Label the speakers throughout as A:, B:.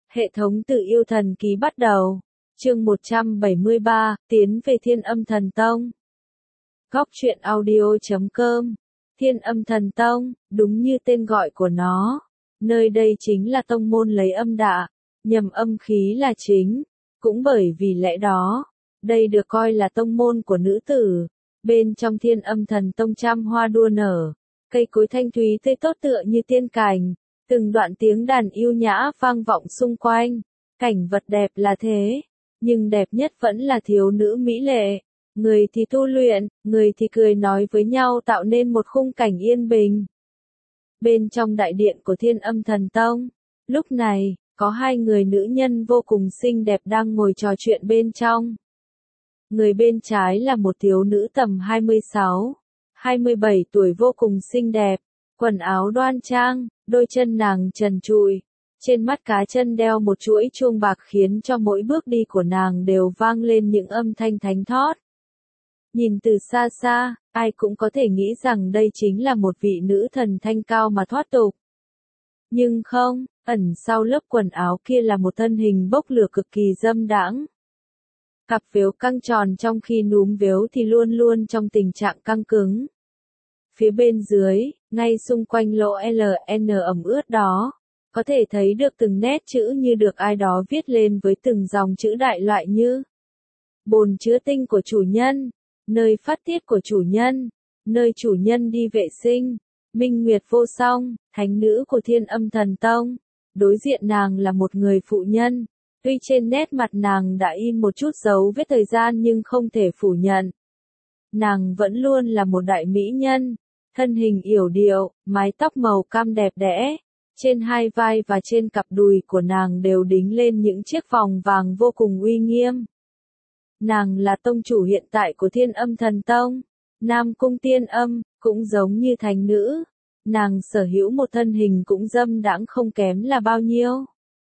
A: Hệ thống tự yêu thần ký bắt đầu. Chương 173, tiến về Thiên Âm Thần Tông. Góc truyện audio.com. Thiên Âm Thần Tông, đúng như tên gọi của nó. Nơi đây chính là tông môn lấy âm đạ, nhằm âm khí là chính. Cũng bởi vì lẽ đó, đây được coi là tông môn của nữ tử. Bên trong Thiên Âm Thần Tông trăm hoa đua nở, cây cối thanh thúy tươi tốt tựa như tiên cảnh. Từng đoạn tiếng đàn yêu nhã vang vọng xung quanh, cảnh vật đẹp là thế, nhưng đẹp nhất vẫn là thiếu nữ mỹ lệ, người thì tu luyện, người thì cười nói với nhau tạo nên một khung cảnh yên bình. Bên trong đại điện của Thiên Âm Thần Tông, lúc này, có hai người nữ nhân vô cùng xinh đẹp đang ngồi trò chuyện bên trong. Người bên trái là một thiếu nữ tầm 26, 27 tuổi vô cùng xinh đẹp, quần áo đoan trang, đôi chân nàng trần trụi, trên mắt cá chân đeo một chuỗi chuông bạc khiến cho mỗi bước đi của nàng đều vang lên những âm thanh thánh thót. Nhìn từ xa xa, ai cũng có thể nghĩ rằng đây chính là một vị nữ thần thanh cao mà thoát tục. Nhưng không, ẩn sau lớp quần áo kia là một thân hình bốc lửa cực kỳ dâm đãng. Cặp vếu căng tròn trong khi núm vếu thì luôn luôn trong tình trạng căng cứng. Phía bên dưới, ngay xung quanh lỗ LN ẩm ướt đó, có thể thấy được từng nét chữ như được ai đó viết lên với từng dòng chữ đại loại như bồn chứa tinh của chủ nhân, nơi phát tiết của chủ nhân, nơi chủ nhân đi vệ sinh, minh nguyệt vô song, thánh nữ của Thiên Âm Thần Tông. Đối diện nàng là một người phụ nhân, tuy trên nét mặt nàng đã in một chút dấu vết thời gian nhưng không thể phủ nhận. Nàng vẫn luôn là một đại mỹ nhân. Thân hình yểu điệu, mái tóc màu cam đẹp đẽ, trên hai vai và trên cặp đùi của nàng đều đính lên những chiếc vòng vàng vô cùng uy nghiêm. Nàng là tông chủ hiện tại của Thiên Âm Thần Tông, Nam Cung Tiên Âm, cũng giống như thánh nữ. Nàng sở hữu một thân hình cũng dâm đãng không kém là bao nhiêu.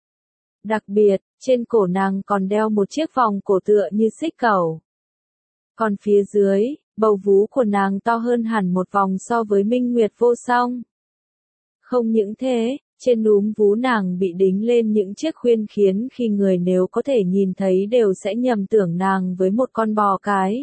A: Đặc biệt, trên cổ nàng còn đeo một chiếc vòng cổ tựa như xích cẩu. Còn phía dưới, bầu vú của nàng to hơn hẳn một vòng so với minh nguyệt vô song. Không những thế, trên núm vú nàng bị đính lên những chiếc khuyên khiến khi người nếu có thể nhìn thấy đều sẽ nhầm tưởng nàng với một con bò cái.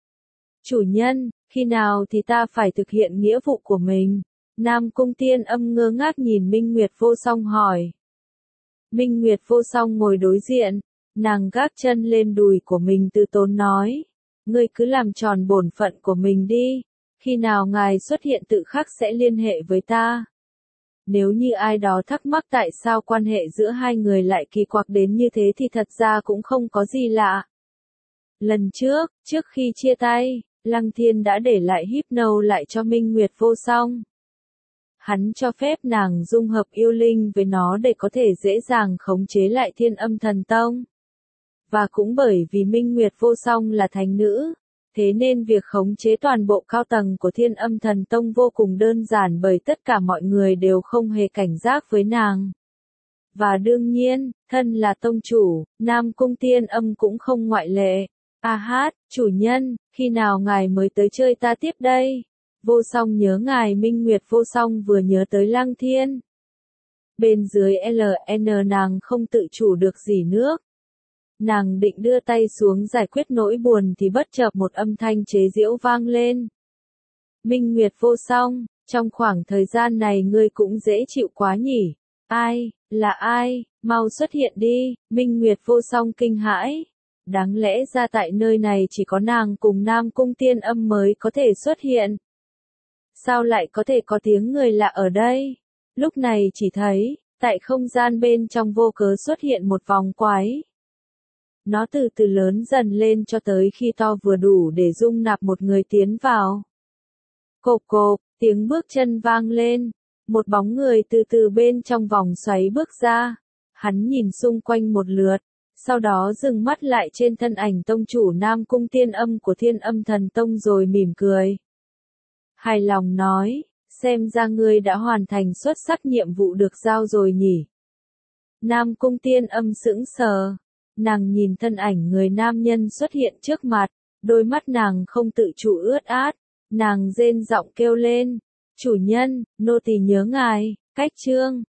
A: Chủ nhân, khi nào thì ta phải thực hiện nghĩa vụ của mình? Nam Cung Tiên Âm ngơ ngác nhìn Minh Nguyệt vô song hỏi. Minh Nguyệt vô song ngồi đối diện, nàng gác chân lên đùi của mình từ tốn nói. Ngươi cứ làm tròn bổn phận của mình đi, khi nào ngài xuất hiện tự khắc sẽ liên hệ với ta. Nếu như ai đó thắc mắc tại sao quan hệ giữa hai người lại kỳ quặc đến như thế thì thật ra cũng không có gì lạ. Lần trước khi chia tay, Lăng Thiên đã để lại hypno lại cho Minh Nguyệt vô song. Hắn cho phép nàng dung hợp yêu linh với nó để có thể dễ dàng khống chế lại Thiên Âm Thần Tông. Và cũng bởi vì Minh Nguyệt vô song là thánh nữ, thế nên việc khống chế toàn bộ cao tầng của Thiên Âm Thần Tông vô cùng đơn giản bởi tất cả mọi người đều không hề cảnh giác với nàng. Và đương nhiên, thân là tông chủ, Nam Cung Tiên Âm cũng không ngoại lệ. Chủ nhân, khi nào ngài mới tới chơi ta tiếp đây? Vô song nhớ ngài. Minh Nguyệt vô song vừa nhớ tới Lăng Thiên. Bên dưới LN nàng không tự chủ được gì nước. Nàng định đưa tay xuống giải quyết nỗi buồn thì bất chợt một âm thanh chế giễu vang lên. Minh Nguyệt vô song, trong khoảng thời gian này ngươi cũng dễ chịu quá nhỉ? Ai, là ai, mau xuất hiện đi. Minh Nguyệt vô song kinh hãi. Đáng lẽ ra tại nơi này chỉ có nàng cùng Nam Cung Tiên Âm mới có thể xuất hiện. Sao lại có thể có tiếng người lạ ở đây? Lúc này chỉ thấy, tại không gian bên trong vô cớ xuất hiện một vòng quái. Nó từ từ lớn dần lên cho tới khi to vừa đủ để dung nạp một người tiến vào. Cộp cộp, tiếng bước chân vang lên. Một bóng người từ từ bên trong vòng xoáy bước ra. Hắn nhìn xung quanh một lượt, sau đó dừng mắt lại trên thân ảnh tông chủ Nam Cung Tiên Âm của Thiên Âm Thần Tông rồi mỉm cười. Hài lòng nói, xem ra ngươi đã hoàn thành xuất sắc nhiệm vụ được giao rồi nhỉ. Nam Cung Tiên Âm sững sờ. Nàng nhìn thân ảnh người nam nhân xuất hiện trước mặt, đôi mắt nàng không tự chủ ướt át, nàng rên giọng kêu lên, chủ nhân, nô tỳ nhớ ngài, cách chương,